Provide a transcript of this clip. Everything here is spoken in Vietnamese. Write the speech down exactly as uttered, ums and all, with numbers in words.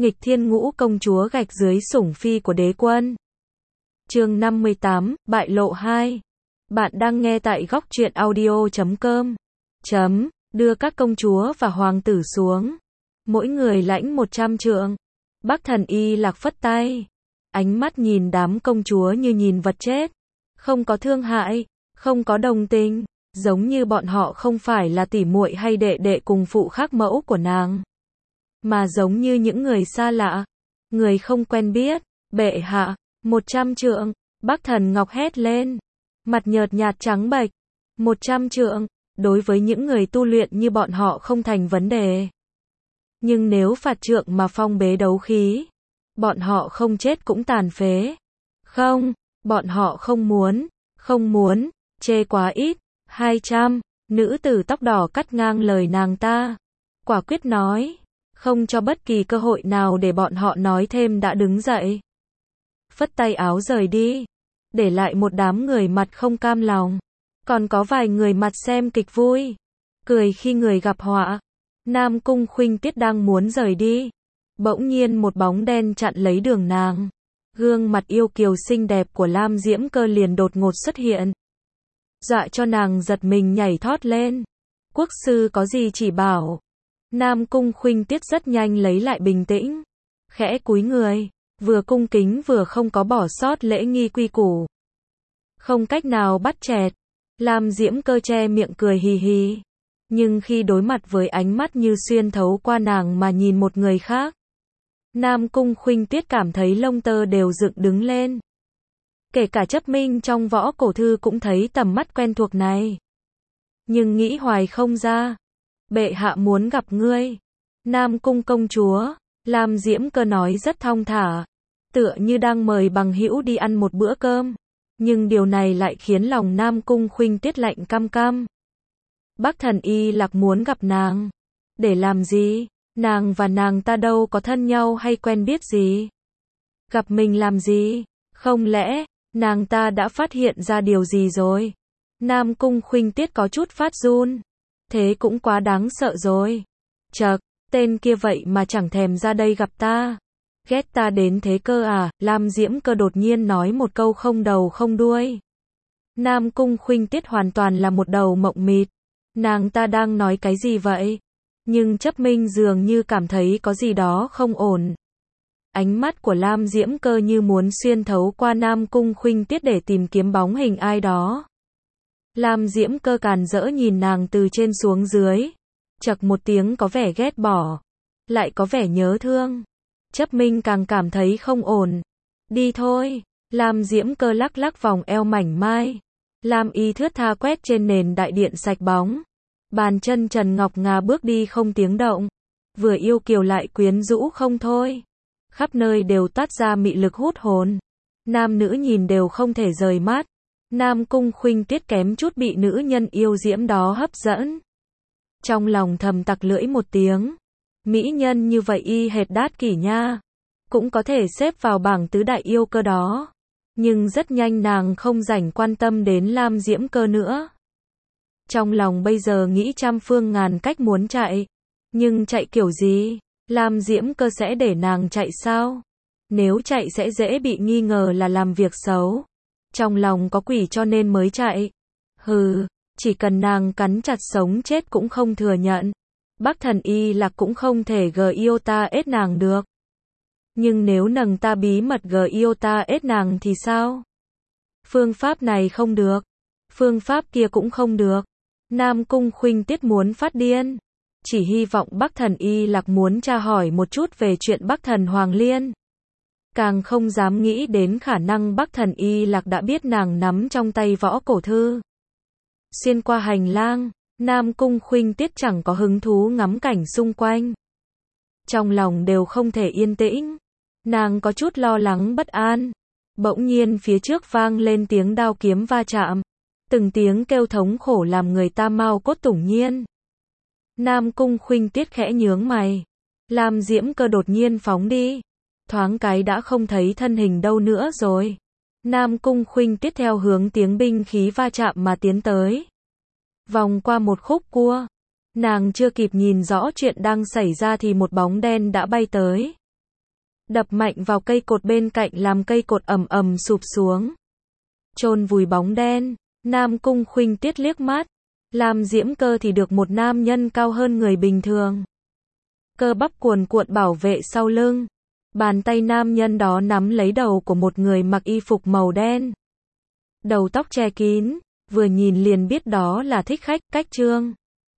Nghịch thiên ngũ công chúa gạch dưới sủng phi của đế quân. Chương năm mươi tám, bại lộ hai. Bạn đang nghe tại góc truyện audio chấm com. Chấm, đưa các công chúa và hoàng tử xuống. Mỗi người lãnh một trăm trượng. Bắc Thần Y Lạc phất tay. Ánh mắt nhìn đám công chúa như nhìn vật chết. Không có thương hại, không có đồng tình. Giống như bọn họ không phải là tỷ muội hay đệ đệ cùng phụ khác mẫu của nàng. Mà giống như những người xa lạ. Người không quen biết. Bệ hạ, một trăm trượng. Bắc Thần Ngọc hét lên. Mặt nhợt nhạt trắng bệch. Một trăm trượng. Đối với những người tu luyện như bọn họ không thành vấn đề. Nhưng nếu phạt trượng mà phong bế đấu khí, bọn họ không chết cũng tàn phế. Không, bọn họ không muốn, không muốn, chê quá ít. Hai trăm, nữ tử tóc đỏ cắt ngang lời nàng ta. Quả quyết nói, không cho bất kỳ cơ hội nào để bọn họ nói thêm đã đứng dậy. Phất tay áo rời đi, để lại một đám người mặt không cam lòng. Còn có vài người mặt xem kịch vui, cười khi người gặp họa. Nam Cung Khuynh Tiết đang muốn rời đi. Bỗng nhiên một bóng đen chặn lấy đường nàng. Gương mặt yêu kiều xinh đẹp của Lam Diễm Cơ liền đột ngột xuất hiện. Dọa cho nàng giật mình nhảy thót lên. Quốc sư có gì chỉ bảo. Nam Cung Khuynh Tiết rất nhanh lấy lại bình tĩnh. Khẽ cúi người, vừa cung kính vừa không có bỏ sót lễ nghi quy củ. Không cách nào bắt chẹt. Lam Diễm Cơ che miệng cười hì hì. Nhưng khi đối mặt với ánh mắt như xuyên thấu qua nàng mà nhìn một người khác, Nam Cung Khuynh Tiết cảm thấy lông tơ đều dựng đứng lên. Kể cả Chấp Minh trong võ cổ thư cũng thấy tầm mắt quen thuộc này. Nhưng nghĩ hoài không ra. Bệ hạ muốn gặp ngươi. Nam Cung công chúa, Lam Diễm Cơ nói rất thong thả, tựa như đang mời bằng hữu đi ăn một bữa cơm. Nhưng điều này lại khiến lòng Nam Cung Khuynh Tiết lạnh căm căm. Bắc Thần Y Lạc muốn gặp nàng. Để làm gì? Nàng và nàng ta đâu có thân nhau hay quen biết gì. Gặp mình làm gì? Không lẽ, nàng ta đã phát hiện ra điều gì rồi? Nam Cung Khuynh Tiết có chút phát run. Thế cũng quá đáng sợ rồi. Chậc, tên kia vậy mà chẳng thèm ra đây gặp ta. Ghét ta đến thế cơ à? Lam Diễm Cơ đột nhiên nói một câu không đầu không đuôi. Nam Cung Khuynh Tiết hoàn toàn là một đầu mộng mịt. Nàng ta đang nói cái gì vậy? Nhưng Chấp Minh dường như cảm thấy có gì đó không ổn. Ánh mắt của Lam Diễm Cơ như muốn xuyên thấu qua Nam Cung Khuynh Tiết để tìm kiếm bóng hình ai đó. Lam Diễm Cơ càn rỡ nhìn nàng từ trên xuống dưới. Chậc một tiếng có vẻ ghét bỏ. Lại có vẻ nhớ thương. Chấp Minh càng cảm thấy không ổn. Đi thôi. Lam Diễm Cơ lắc lắc vòng eo mảnh mai. Lam y thướt tha quét trên nền đại điện sạch bóng. Bàn chân trần ngọc ngà bước đi không tiếng động. Vừa yêu kiều lại quyến rũ không thôi. Khắp nơi đều toát ra mị lực hút hồn. Nam nữ nhìn đều không thể rời mắt. Nam Cung Khuynh Tiết kém chút bị nữ nhân yêu diễm đó hấp dẫn. Trong lòng thầm tặc lưỡi một tiếng. Mỹ nhân như vậy y hệt Đát Kỷ nha. Cũng có thể xếp vào bảng tứ đại yêu cơ đó. Nhưng rất nhanh nàng không rảnh quan tâm đến Lam Diễm Cơ nữa. Trong lòng bây giờ nghĩ trăm phương ngàn cách muốn chạy. Nhưng chạy kiểu gì? Lam Diễm Cơ sẽ để nàng chạy sao? Nếu chạy sẽ dễ bị nghi ngờ là làm việc xấu. Trong lòng có quỷ cho nên mới chạy. Hừ, chỉ cần nàng cắn chặt sống chết cũng không thừa nhận. Bắc Thần Y Lạc cũng không thể gờ yêu ta ết nàng được. Nhưng nếu nàng ta bí mật gờ yêu ta ết nàng thì sao? Phương pháp này không được. Phương pháp kia cũng không được. Nam Cung Khuynh Tiết muốn phát điên. Chỉ hy vọng Bắc Thần Y Lạc muốn tra hỏi một chút về chuyện Bắc Thần Hoàng Liên. Càng không dám nghĩ đến khả năng Bắc Thần Y Lạc đã biết nàng nắm trong tay võ cổ thư. Xuyên qua hành lang, Nam Cung Khuynh Tiết chẳng có hứng thú ngắm cảnh xung quanh. Trong lòng đều không thể yên tĩnh. Nàng có chút lo lắng bất an. Bỗng nhiên phía trước vang lên tiếng đao kiếm va chạm. Từng tiếng kêu thống khổ làm người ta mau cốt tủng nhiên. Nam Cung Khuynh Tiết khẽ nhướng mày. Lam Diễm Cơ đột nhiên phóng đi. Thoáng cái đã không thấy thân hình đâu nữa rồi. Nam Cung Khuynh Tiết theo hướng tiếng binh khí va chạm mà tiến tới. Vòng qua một khúc cua. Nàng chưa kịp nhìn rõ chuyện đang xảy ra thì một bóng đen đã bay tới. đập mạnh vào cây cột bên cạnh làm cây cột ầm ầm sụp xuống. Chôn vùi bóng đen, Nam Cung Khuynh Tiết liếc mắt. Lam Diễm Cơ thì được một nam nhân cao hơn người bình thường. Cơ bắp cuồn cuộn bảo vệ sau lưng. Bàn tay nam nhân đó nắm lấy đầu của một người mặc y phục màu đen. Đầu tóc che kín, vừa nhìn liền biết đó là thích khách, Cách Trương.